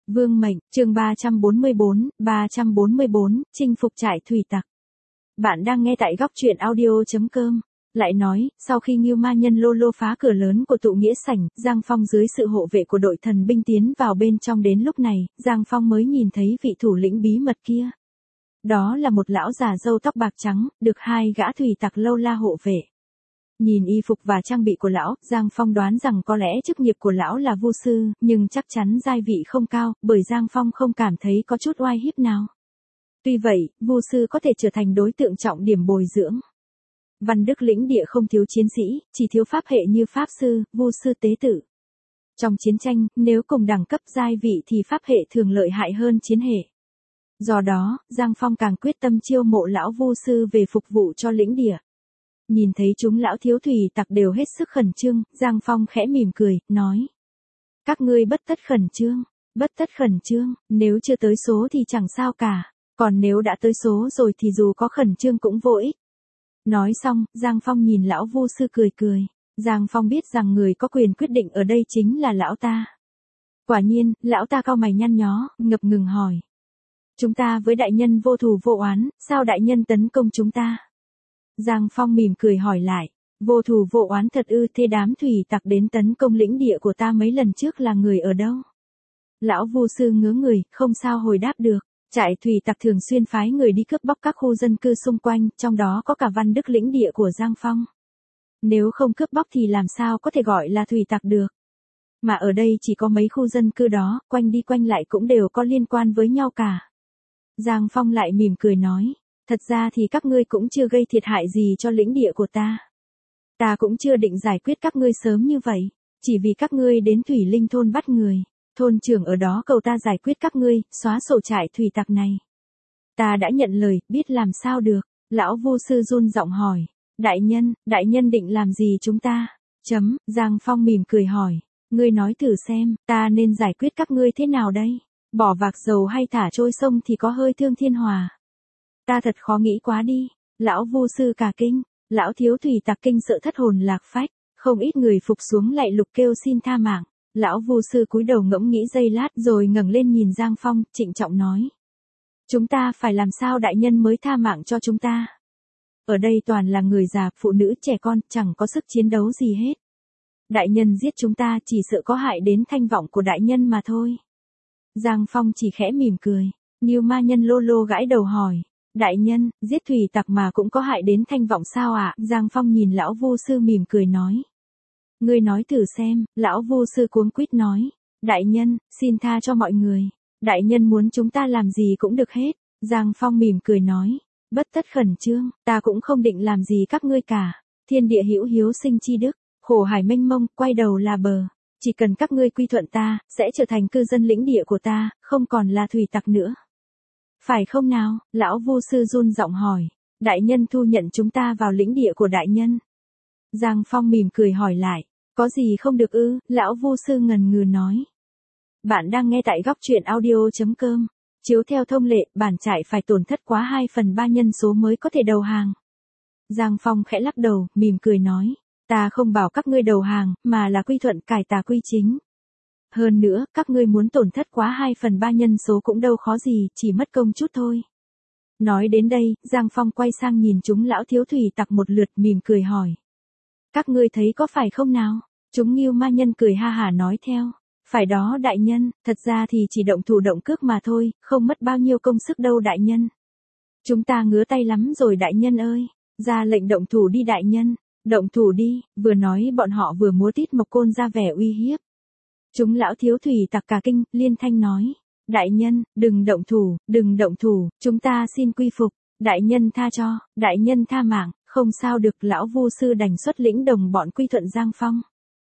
Vương mệnh, chương 344, chinh phục trại thủy tặc. Bạn đang nghe tại góc truyện audio.com. Lại nói, sau khi Ngưu Ma Nhân Lô Lô phá cửa lớn của tụ nghĩa sảnh, Giang Phong dưới sự hộ vệ của đội thần binh tiến vào bên trong. Đến lúc này, Giang Phong mới nhìn thấy vị thủ lĩnh bí mật kia. Đó là một lão già râu tóc bạc trắng, được hai gã thủy tặc lâu la hộ vệ. Nhìn y phục và trang bị của lão, Giang Phong đoán rằng có lẽ chức nghiệp của lão là vu sư, nhưng chắc chắn giai vị không cao, bởi Giang Phong không cảm thấy có chút oai hiếp nào. Tuy vậy, vu sư có thể trở thành đối tượng trọng điểm bồi dưỡng. Văn Đức lĩnh địa không thiếu chiến sĩ, chỉ thiếu pháp hệ như pháp sư, vu sư tế tự. Trong chiến tranh, nếu cùng đẳng cấp giai vị thì pháp hệ thường lợi hại hơn chiến hệ. Do đó, Giang Phong càng quyết tâm chiêu mộ lão vu sư về phục vụ cho lĩnh địa. Nhìn thấy chúng lão thiếu thủy tặc đều hết sức khẩn trương, Giang Phong khẽ mỉm cười, nói. Các ngươi bất tất khẩn trương, nếu chưa tới số thì chẳng sao cả, còn nếu đã tới số rồi thì dù có khẩn trương cũng vô ích. Nói xong, Giang Phong nhìn lão vu sư cười cười, Giang Phong biết rằng người có quyền quyết định ở đây chính là lão ta. Quả nhiên, lão ta cau mày nhăn nhó, ngập ngừng hỏi. Chúng ta với đại nhân vô thù vô oán, sao đại nhân tấn công chúng ta? Giang Phong mỉm cười hỏi lại, vô thù vô oán thật ư? Thế đám thủy tặc đến tấn công lĩnh địa của ta mấy lần trước là người ở đâu? Lão vu sư ngớ người, không sao hồi đáp được. Trại thủy tặc thường xuyên phái người đi cướp bóc các khu dân cư xung quanh, trong đó có cả Văn Đức lĩnh địa của Giang Phong. Nếu không cướp bóc thì làm sao có thể gọi là thủy tặc được? Mà ở đây chỉ có mấy khu dân cư đó, quanh đi quanh lại cũng đều có liên quan với nhau cả. Giang Phong lại mỉm cười nói. Thật ra thì các ngươi cũng chưa gây thiệt hại gì cho lĩnh địa của ta. Ta cũng chưa định giải quyết các ngươi sớm như vậy. Chỉ vì các ngươi đến Thủy Linh thôn bắt người. Thôn trưởng ở đó cầu ta giải quyết các ngươi, xóa sổ trại thủy tặc này. Ta đã nhận lời, biết làm sao được. Lão vu sư run giọng hỏi. Đại nhân định làm gì chúng ta? Giang Phong mỉm cười hỏi. Ngươi nói thử xem, ta nên giải quyết các ngươi thế nào đây? Bỏ vạc dầu hay thả trôi sông thì có hơi thương thiên hòa. Ta thật khó nghĩ quá đi. Lão vu sư cả kinh, lão thiếu thủy tặc kinh sợ thất hồn lạc phách, không ít người phục xuống lạy lục kêu xin tha mạng. Lão vu sư cúi đầu ngẫm nghĩ giây lát rồi ngẩng lên nhìn Giang Phong, trịnh trọng nói. Chúng ta phải làm sao đại nhân mới tha mạng cho chúng ta? Ở đây toàn là người già, phụ nữ, trẻ con, chẳng có sức chiến đấu gì hết. Đại nhân giết chúng ta chỉ sợ có hại đến thanh vọng của đại nhân mà thôi. Giang Phong chỉ khẽ mỉm cười. Ngưu Ma Nhân Lô Lô gãi đầu hỏi. Đại nhân, giết thủy tặc mà cũng có hại đến thanh vọng sao ạ? Giang Phong nhìn lão vu sư mỉm cười nói. Ngươi nói thử xem, lão vu sư cuống quýt nói. Đại nhân, xin tha cho mọi người. Đại nhân muốn chúng ta làm gì cũng được hết. Giang Phong mỉm cười nói. Bất tất khẩn trương, ta cũng không định làm gì các ngươi cả. Thiên địa hữu hiếu sinh chi đức, khổ hải mênh mông, quay đầu là bờ. Chỉ cần các ngươi quy thuận ta, sẽ trở thành cư dân lĩnh địa của ta, không còn là thủy tặc nữa. Phải không nào? Lão vu sư run giọng hỏi. Đại nhân thu nhận chúng ta vào lĩnh địa của đại nhân. Giang Phong mỉm cười hỏi lại. Có gì không được ư? Lão vu sư ngần ngừ nói. Bạn đang nghe tại góc truyện audio.com. Chiếu theo thông lệ, bản trại phải tổn thất quá 2/3 nhân số mới có thể đầu hàng. Giang Phong khẽ lắc đầu, mỉm cười nói. Ta không bảo các ngươi đầu hàng, mà là quy thuận cải tà quy chính. Hơn nữa, các ngươi muốn tổn thất quá 2/3 nhân số cũng đâu khó gì, chỉ mất công chút thôi. Nói đến đây, Giang Phong quay sang nhìn chúng lão thiếu thủy tặc một lượt, mỉm cười hỏi. Các ngươi thấy có phải không nào? Chúng Ngưu Ma Nhân cười ha hả nói theo. Phải đó đại nhân, thật ra thì chỉ động thủ động cước mà thôi, không mất bao nhiêu công sức đâu đại nhân. Chúng ta ngứa tay lắm rồi đại nhân ơi, ra lệnh động thủ đi đại nhân, động thủ đi. Vừa nói bọn họ vừa múa tít mộc côn ra vẻ uy hiếp. Chúng lão thiếu thủy tặc cả kinh, liên thanh nói. Đại nhân, đừng động thủ, chúng ta xin quy phục, đại nhân tha cho, đại nhân tha mạng, không sao được. Lão vu sư đành xuất lĩnh đồng bọn quy thuận Giang Phong.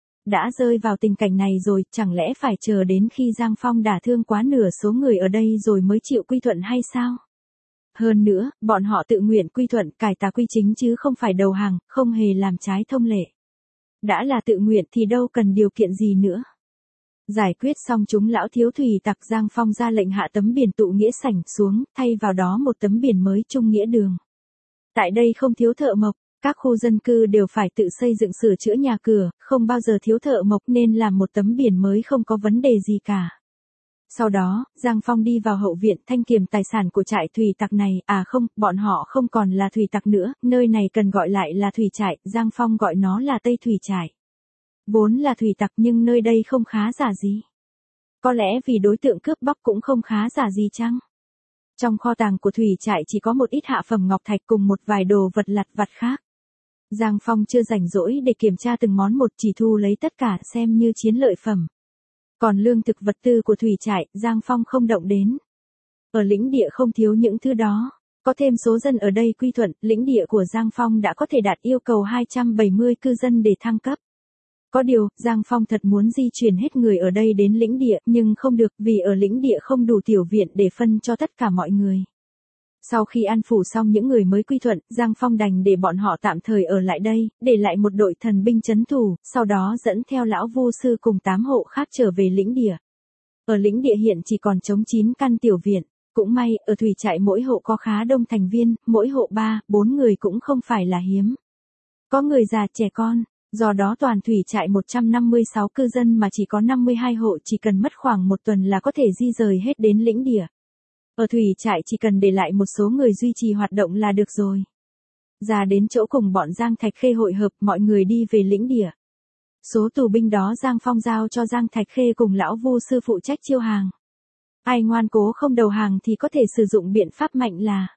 Đã rơi vào tình cảnh này rồi, chẳng lẽ phải chờ đến khi Giang Phong đả thương quá nửa số người ở đây rồi mới chịu quy thuận hay sao? Hơn nữa, bọn họ tự nguyện quy thuận cải tà quy chính chứ không phải đầu hàng, không hề làm trái thông lệ. Đã là tự nguyện thì đâu cần điều kiện gì nữa. Giải quyết xong chúng lão thiếu thủy tặc, Giang Phong ra lệnh hạ tấm biển tụ nghĩa sảnh xuống, thay vào đó một tấm biển mới trung nghĩa đường. Tại đây không thiếu thợ mộc, các khu dân cư đều phải tự xây dựng sửa chữa nhà cửa, không bao giờ thiếu thợ mộc nên làm một tấm biển mới không có vấn đề gì cả. Sau đó, Giang Phong đi vào hậu viện thanh kiểm tài sản của trại thủy tặc này, không, bọn họ không còn là thủy tặc nữa, nơi này cần gọi lại là thủy trại, Giang Phong gọi nó là Tây Thủy trại. Vốn là thủy tặc nhưng nơi đây không khá giả gì. Có lẽ vì đối tượng cướp bóc cũng không khá giả gì chăng? Trong kho tàng của thủy trại chỉ có một ít hạ phẩm ngọc thạch cùng một vài đồ vật lặt vặt khác. Giang Phong chưa rảnh rỗi để kiểm tra từng món một, chỉ thu lấy tất cả xem như chiến lợi phẩm. Còn lương thực vật tư của thủy trại, Giang Phong không động đến. Ở lĩnh địa không thiếu những thứ đó. Có thêm số dân ở đây quy thuận, lĩnh địa của Giang Phong đã có thể đạt yêu cầu 270 cư dân để thăng cấp. Có điều, Giang Phong thật muốn di chuyển hết người ở đây đến lĩnh địa, nhưng không được vì ở lĩnh địa không đủ tiểu viện để phân cho tất cả mọi người. Sau khi an phủ xong những người mới quy thuận, Giang Phong đành để bọn họ tạm thời ở lại đây, để lại một đội thần binh trấn thủ, sau đó dẫn theo lão vu sư cùng 8 hộ khác trở về lĩnh địa. Ở lĩnh địa hiện chỉ còn trống 9 căn tiểu viện. Cũng may, ở thủy trại mỗi hộ có khá đông thành viên, mỗi hộ 3, 4 người cũng không phải là hiếm. Có người già trẻ con, do đó toàn thủy trại 156 cư dân mà chỉ có 52 hộ, chỉ cần mất khoảng 1 tuần là có thể di rời hết đến lĩnh địa. Ở thủy trại chỉ cần để lại một số người duy trì hoạt động là được rồi. Ra đến chỗ cùng bọn Giang Thạch Khê hội hợp, mọi người đi về lĩnh địa. Số tù binh đó Giang Phong giao cho Giang Thạch Khê cùng lão vu sư phụ trách chiêu hàng. Ai ngoan cố không đầu hàng thì có thể sử dụng biện pháp mạnh là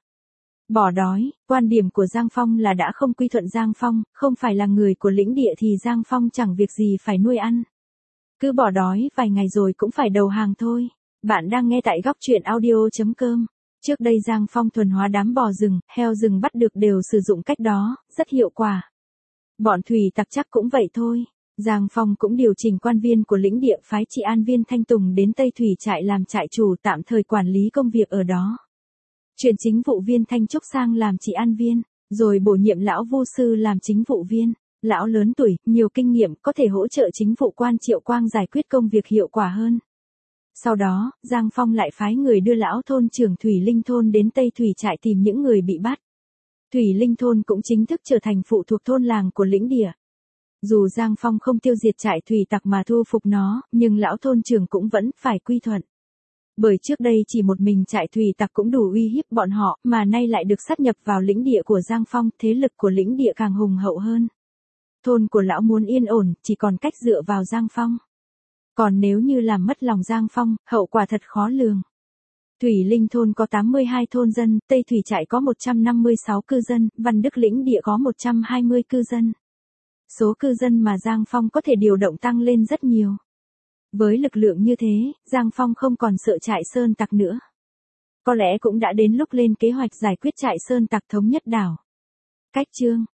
bỏ đói. Quan điểm của Giang Phong là đã không quy thuận Giang Phong, không phải là người của lĩnh địa thì Giang Phong chẳng việc gì phải nuôi ăn. Cứ bỏ đói vài ngày rồi cũng phải đầu hàng thôi. Bạn đang nghe tại góc truyện audio.com. Trước đây Giang Phong thuần hóa đám bò rừng, heo rừng bắt được đều sử dụng cách đó, rất hiệu quả. Bọn thủy tặc chắc cũng vậy thôi. Giang Phong cũng điều chỉnh quan viên của lĩnh địa phái trị an viên Thanh Tùng đến Tây Thủy trại làm trại chủ tạm thời quản lý công việc ở đó. Chuyển chính vụ viên Thanh Trúc sang làm trị an viên, rồi bổ nhiệm lão vu sư làm chính vụ viên. Lão lớn tuổi, nhiều kinh nghiệm, có thể hỗ trợ chính vụ quan Triệu Quang giải quyết công việc hiệu quả hơn. Sau đó, Giang Phong lại phái người đưa lão thôn trưởng Thủy Linh Thôn đến Tây Thủy trại tìm những người bị bắt. Thủy Linh Thôn cũng chính thức trở thành phụ thuộc thôn làng của lĩnh địa. Dù Giang Phong không tiêu diệt trại thủy tặc mà thu phục nó, nhưng lão thôn trưởng cũng vẫn phải quy thuận. Bởi trước đây chỉ một mình trại thủy tặc cũng đủ uy hiếp bọn họ, mà nay lại được sát nhập vào lĩnh địa của Giang Phong, thế lực của lĩnh địa càng hùng hậu hơn. Thôn của lão muốn yên ổn, chỉ còn cách dựa vào Giang Phong. Còn nếu như làm mất lòng Giang Phong, hậu quả thật khó lường. Thủy Linh Thôn có 82 thôn dân, Tây Thủy trại có 156 cư dân, Văn Đức lĩnh địa có 120 cư dân. Số cư dân mà Giang Phong có thể điều động tăng lên rất nhiều. Với lực lượng như thế, Giang Phong không còn sợ trại sơn tặc nữa. Có lẽ cũng đã đến lúc lên kế hoạch giải quyết trại sơn tặc thống nhất đảo. Cách chương